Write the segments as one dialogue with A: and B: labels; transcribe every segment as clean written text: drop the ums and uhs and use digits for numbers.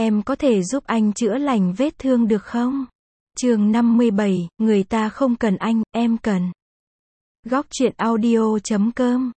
A: em có thể giúp anh chữa lành vết thương được không? Chương 57, người ta không cần anh, em cần. Góc truyện audio.com.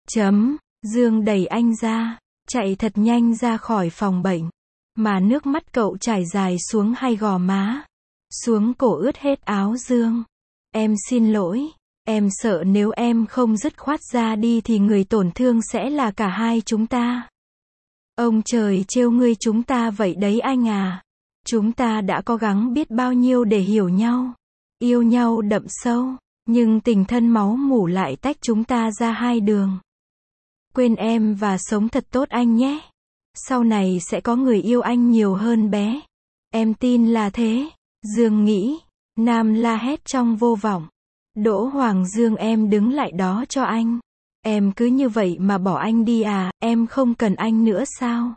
A: Dương đẩy anh ra, chạy thật nhanh ra khỏi phòng bệnh. Mà nước mắt cậu trải dài xuống hai gò má, xuống cổ ướt hết áo Dương. Em xin lỗi, em sợ nếu em không dứt khoát ra đi thì người tổn thương sẽ là cả hai chúng ta. Ông trời trêu ngươi chúng ta vậy đấy anh à. Chúng ta đã cố gắng biết bao nhiêu để hiểu nhau, yêu nhau đậm sâu, nhưng tình thân máu mủ lại tách chúng ta ra hai đường. Quên em và sống thật tốt anh nhé. Sau này sẽ có người yêu anh nhiều hơn bé. Em tin là thế. Dương nghĩ. Nam la hét trong vô vọng. Đỗ Hoàng Dương, em đứng lại đó cho anh. Em cứ như vậy mà bỏ anh đi à, em không cần anh nữa sao?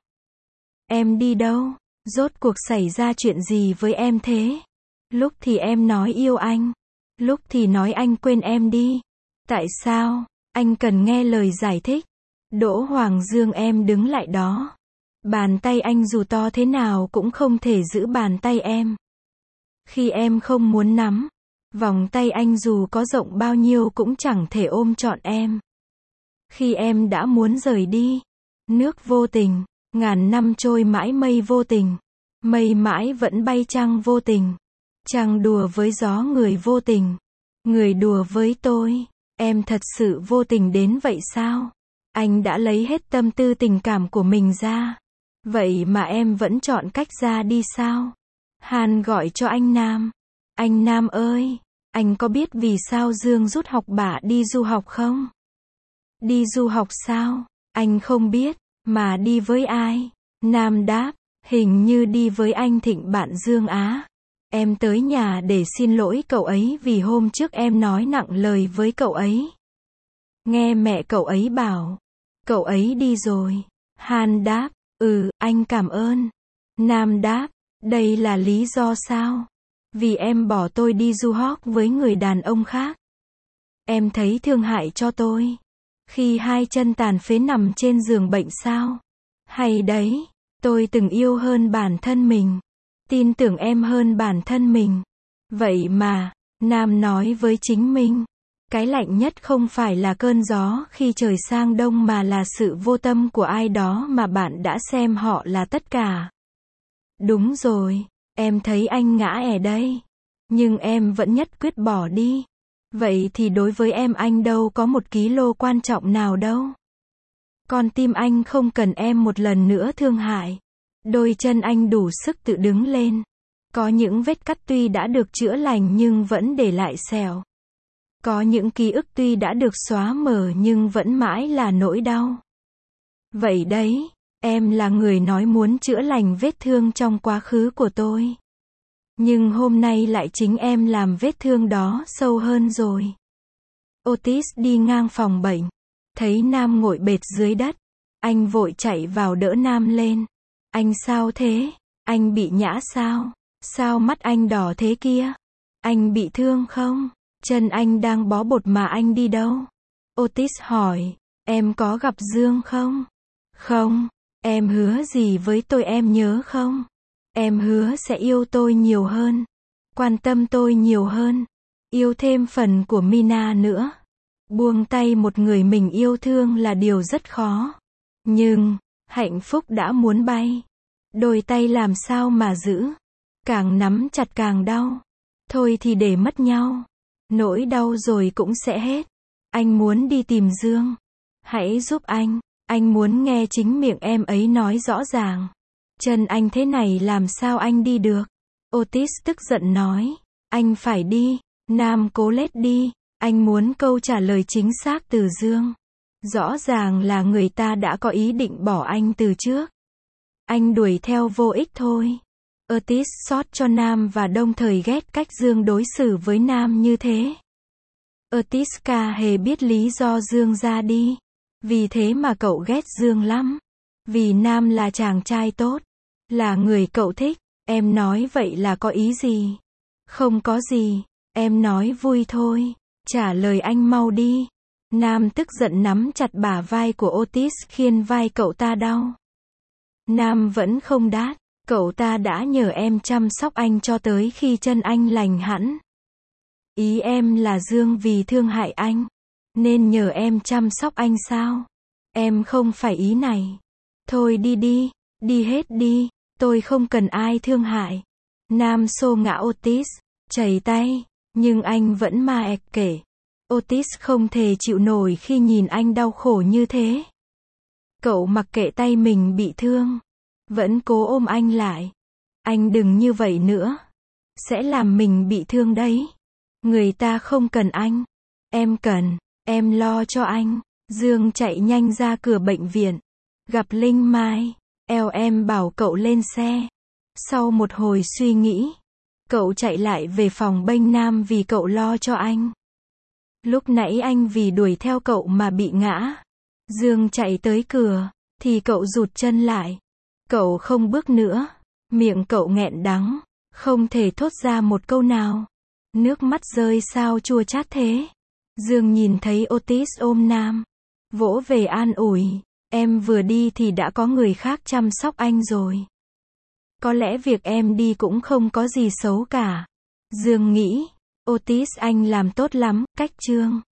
A: Em đi đâu? Rốt cuộc xảy ra chuyện gì với em thế? Lúc thì em nói yêu anh, lúc thì nói anh quên em đi. Tại sao? Anh cần nghe lời giải thích. Đỗ Hoàng Dương, em đứng lại đó. Bàn tay anh dù to thế nào cũng không thể giữ bàn tay em. Khi em không muốn nắm, vòng tay anh dù có rộng bao nhiêu cũng chẳng thể ôm trọn em. Khi em đã muốn rời đi, nước vô tình, ngàn năm trôi mãi mây vô tình. Mây mãi vẫn bay trăng vô tình. Trăng đùa với gió người vô tình. Người đùa với tôi. Em thật sự vô tình đến vậy sao? Anh đã lấy hết tâm tư tình cảm của mình ra. Vậy mà em vẫn chọn cách ra đi sao? Hàn gọi cho anh Nam. Anh Nam ơi, anh có biết vì sao Dương rút học bạ đi du học không? Đi du học sao? Anh không biết, mà đi với ai? Nam đáp, hình như đi với anh Thịnh bạn Dương á. Em tới nhà để xin lỗi cậu ấy vì hôm trước em nói nặng lời với cậu ấy. Nghe mẹ cậu ấy bảo, cậu ấy đi rồi. Hàn đáp, anh cảm ơn. Nam đáp, đây là lý do sao? Vì em bỏ tôi đi du học với người đàn ông khác. Em thấy thương hại cho tôi. Khi hai chân tàn phế nằm trên giường bệnh sao? Hay đấy, tôi từng yêu hơn bản thân mình. Tin tưởng em hơn bản thân mình. Vậy mà, Nam nói với chính mình. Cái lạnh nhất không phải là cơn gió khi trời sang đông mà là sự vô tâm của ai đó mà bạn đã xem họ là tất cả. Đúng rồi, em thấy anh ngã đây. Nhưng em vẫn nhất quyết bỏ đi. Vậy thì đối với em anh đâu có 1 kg quan trọng nào đâu. Con tim anh không cần em một lần nữa thương hại. Đôi chân anh đủ sức tự đứng lên. Có những vết cắt tuy đã được chữa lành nhưng vẫn để lại sẹo. Có những ký ức tuy đã được xóa mờ nhưng vẫn mãi là nỗi đau. Vậy đấy, em là người nói muốn chữa lành vết thương trong quá khứ của tôi. Nhưng hôm nay lại chính em làm vết thương đó sâu hơn rồi. Otis đi ngang phòng bệnh. Thấy Nam ngồi bệt dưới đất. Anh vội chạy vào đỡ Nam lên. Anh sao thế? Anh bị nhã sao? Sao mắt anh đỏ thế kia? Anh bị thương không? Chân anh đang bó bột mà anh đi đâu? Otis hỏi. Em có gặp Dương không? Không. Em hứa gì với tôi em nhớ không? Em hứa sẽ yêu tôi nhiều hơn. Quan tâm tôi nhiều hơn. Yêu thêm phần của Mina nữa. Buông tay một người mình yêu thương là điều rất khó. Nhưng, hạnh phúc đã muốn bay. Đôi tay làm sao mà giữ? Càng nắm chặt càng đau. Thôi thì để mất nhau. Nỗi đau rồi cũng sẽ hết. Anh muốn đi tìm Dương. Hãy giúp anh muốn nghe chính miệng em ấy nói rõ ràng. Chân anh thế này làm sao anh đi được? Otis tức giận nói. Anh phải đi. Nam cố lết đi. Anh muốn câu trả lời chính xác từ Dương. Rõ ràng là người ta đã có ý định bỏ anh từ trước. Anh đuổi theo vô ích thôi. Otis xót cho Nam và đồng thời ghét cách Dương đối xử với Nam như thế. Otis ca hề biết lý do Dương ra đi. Vì thế mà cậu ghét Dương lắm. Vì Nam là chàng trai tốt. Là người cậu thích. Em nói vậy là có ý gì? Không có gì. Em nói vui thôi. Trả lời anh mau đi. Nam tức giận nắm chặt bả vai của Otis khiến vai cậu ta đau. Nam vẫn không đáp. Cậu ta đã nhờ em chăm sóc anh cho tới khi chân anh lành hẳn. Ý em là Dương vì thương hại anh, nên nhờ em chăm sóc anh sao? Em không phải ý này. Thôi đi đi, đi hết đi, tôi không cần ai thương hại. Nam xô ngã Otis, chảy tay, nhưng anh vẫn ma kể. Otis không thể chịu nổi khi nhìn anh đau khổ như thế. Cậu mặc kệ tay mình bị thương, vẫn cố ôm anh lại. Anh đừng như vậy nữa, sẽ làm mình bị thương đấy. Người ta không cần anh, em cần, em lo cho anh. Dương chạy nhanh ra cửa bệnh viện, gặp Linh Mai, em bảo cậu lên xe. Sau một hồi suy nghĩ, cậu chạy lại về phòng bênh Nam vì cậu lo cho anh. Lúc nãy anh vì đuổi theo cậu mà bị ngã. Dương chạy tới cửa, thì cậu rụt chân lại. Cậu không bước nữa, miệng cậu nghẹn đắng, không thể thốt ra một câu nào. Nước mắt rơi sao chua chát thế. Dương nhìn thấy Otis ôm Nam, vỗ về an ủi, em vừa đi thì đã có người khác chăm sóc anh rồi. Có lẽ việc em đi cũng không có gì xấu cả. Dương nghĩ, Otis anh làm tốt lắm, cách Trương.